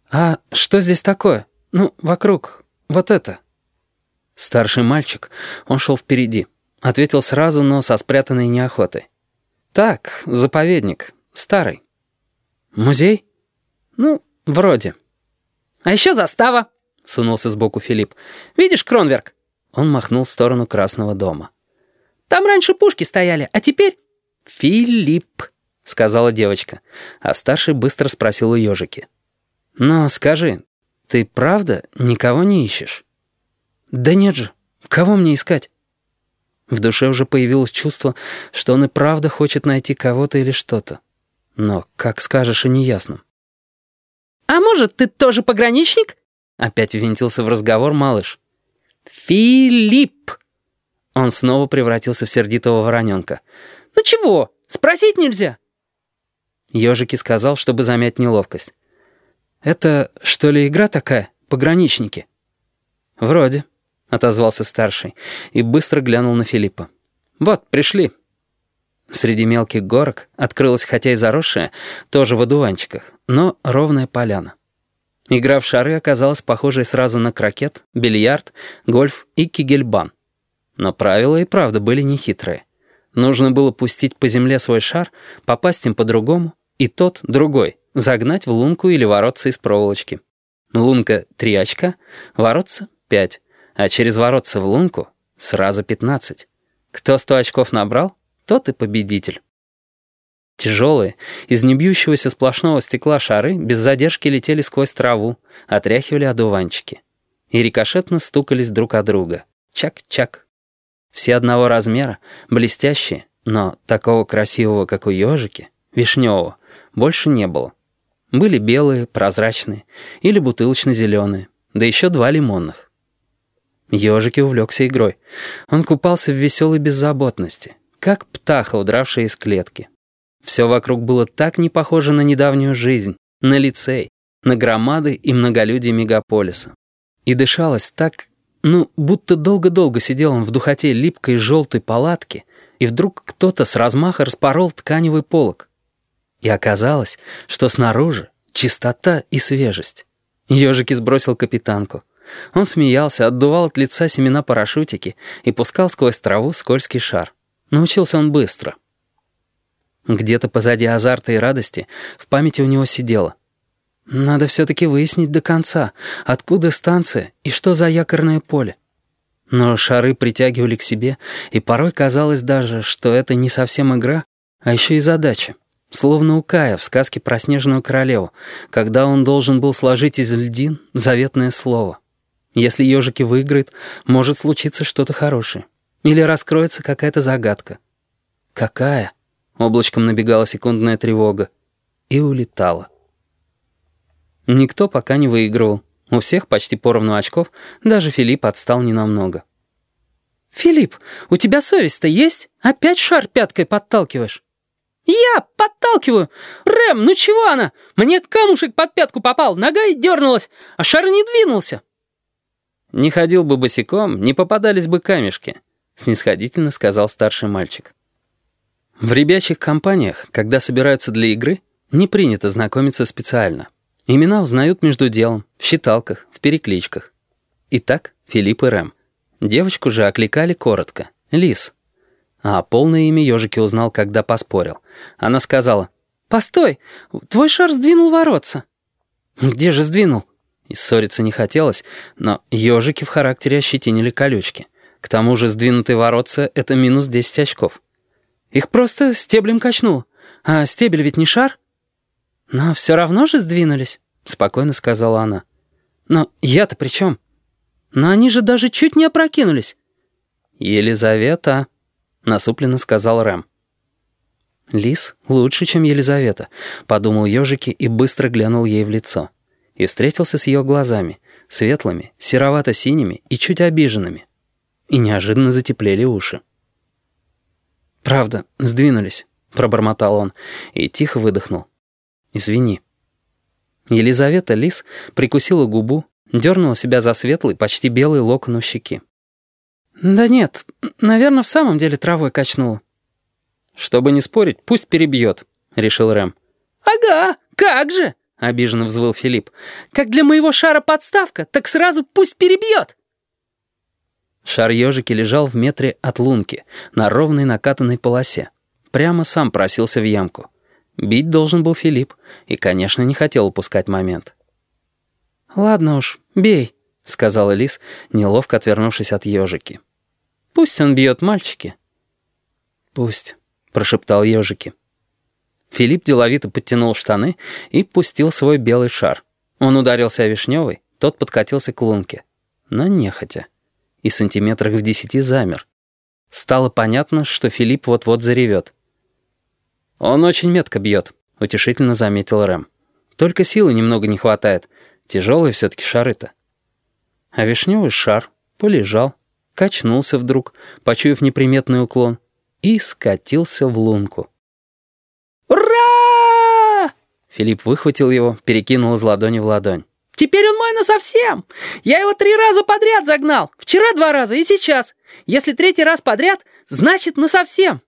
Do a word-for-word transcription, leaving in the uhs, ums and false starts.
«А что здесь такое? Ну, вокруг, вот это». Старший мальчик, он шел впереди, ответил сразу, но со спрятанной неохотой. «Так, заповедник, старый». «Музей?» «Ну, вроде». «А еще застава», — сунулся сбоку Филипп. «Видишь Кронверк?» Он махнул в сторону Красного дома. «Там раньше пушки стояли, а теперь...» «Филипп», — сказала девочка, а старший быстро спросил у ежики. «Но скажи, ты правда никого не ищешь?» «Да нет же, кого мне искать?» В душе уже появилось чувство, что он и правда хочет найти кого-то или что-то. Но как скажешь и неясно. «А может, ты тоже пограничник?» Опять ввинтился в разговор малыш. «Филипп!» Он снова превратился в сердитого вороненка. «Ну чего, спросить нельзя?» Ежики сказал, чтобы замять неловкость. «Это, что ли, игра такая? Пограничники?» «Вроде», — отозвался старший и быстро глянул на Филиппа. «Вот, пришли». Среди мелких горок открылась, хотя и заросшая, тоже в одуванчиках, но ровная поляна. Игра в шары оказалась похожей сразу на крокет, бильярд, гольф и кигельбан. Но правила и правда были нехитрые. Нужно было пустить по земле свой шар, попасть им по-другому, и тот, другой, загнать в лунку или воротца из проволочки. Лунка — три очка, воротца — пять, а через воротца в лунку сразу пятнадцать. Кто сто очков набрал, тот и победитель. Тяжелые, из небьющегося сплошного стекла шары без задержки летели сквозь траву, отряхивали одуванчики. И рикошетно стукались друг о друга. Чак-чак. Все одного размера, блестящие, но такого красивого, как у ежики, вишневого, больше не было. Были белые, прозрачные или бутылочно-зеленые, да еще два лимонных. Ежики увлекся игрой. Он купался в веселой беззаботности, как птаха, удравшая из клетки. Все вокруг было так не похоже на недавнюю жизнь, на лицей, на громады и многолюдие мегаполиса. И дышалось так, ну, будто долго-долго сидел он в духоте липкой желтой палатки, и вдруг кто-то с размаха распорол тканевый полог. И оказалось, что снаружи чистота и свежесть. Ежики сбросил капитанку. Он смеялся, отдувал от лица семена парашютики и пускал сквозь траву скользкий шар. Научился он быстро. Где-то позади азарта и радости в памяти у него сидело. Надо все-таки выяснить до конца, откуда станция и что за якорное поле. Но шары притягивали к себе, и порой казалось даже, что это не совсем игра, а еще и задача. Словно у Кая в сказке про Снежную королеву, когда он должен был сложить из льдин заветное слово. Если ежики выиграют, может случиться что-то хорошее. Или раскроется какая-то загадка. Какая? Облачком набегала секундная тревога. И улетала. Никто пока не выигрывал. У всех почти поровну очков, даже Филипп отстал ненамного. «Филипп, у тебя совесть-то есть? Опять шар пяткой подталкиваешь?» «Я подталкиваю! Рэм, ну чего она? Мне камушек под пятку попал, нога и дернулась, а шар не двинулся!» «Не ходил бы босиком, не попадались бы камешки», — снисходительно сказал старший мальчик. В ребячьих компаниях, когда собираются для игры, не принято знакомиться специально. Имена узнают между делом, в считалках, в перекличках. Итак, Филипп и Рэм. Девочку же окликали коротко — Лис. А полное имя ежики узнал, когда поспорил. Она сказала: «Постой, твой шар сдвинул воротца». «Где же сдвинул?» И ссориться не хотелось, но ежики в характере ощетинили колючки. К тому же сдвинутые воротца — это минус десять очков. «Их просто стеблем качнуло. А стебель ведь не шар». «Но все равно же сдвинулись», — спокойно сказала она. «Но я-то при чем? Но они же даже чуть не опрокинулись». «Елизавета», — насупленно сказал Рэм. «Лис лучше, чем Елизавета», — подумал ежики и быстро глянул ей в лицо. И встретился с ее глазами, светлыми, серовато-синими и чуть обиженными. И неожиданно затеплели уши. «Правда, сдвинулись», — пробормотал он и тихо выдохнул. «Извини». Елизавета Лис прикусила губу, дернула себя за светлый, почти белый локон у щеки. «Да нет, наверное, в самом деле травой качнуло». «Чтобы не спорить, пусть перебьет», — решил Рэм. «Ага, как же!» — обиженно взвыл Филипп. «Как для моего шара подставка, так сразу пусть перебьет!» Шар ежики лежал в метре от лунки, на ровной накатанной полосе. Прямо сам просился в ямку. Бить должен был Филипп, и, конечно, не хотел упускать момент. «Ладно уж, бей», — сказала Лис, неловко отвернувшись от ежики. «Пусть он бьет, мальчики». «Пусть», — прошептал ежики. Филипп деловито подтянул штаны и пустил свой белый шар. Он ударился о вишневый, тот подкатился к лунке. Но нехотя. И сантиметрах в десяти замер. Стало понятно, что Филипп вот-вот заревет. «Он очень метко бьет», — утешительно заметил Рэм. «Только силы немного не хватает. Тяжелые все-таки шары-то». А вишневый шар полежал, качнулся вдруг, почуяв неприметный уклон, и скатился в лунку. «Ура!» Филипп выхватил его, перекинул из ладони в ладонь. «Теперь он мой насовсем! Я его три раза подряд загнал. Вчера два раза и сейчас. Если третий раз подряд, значит насовсем.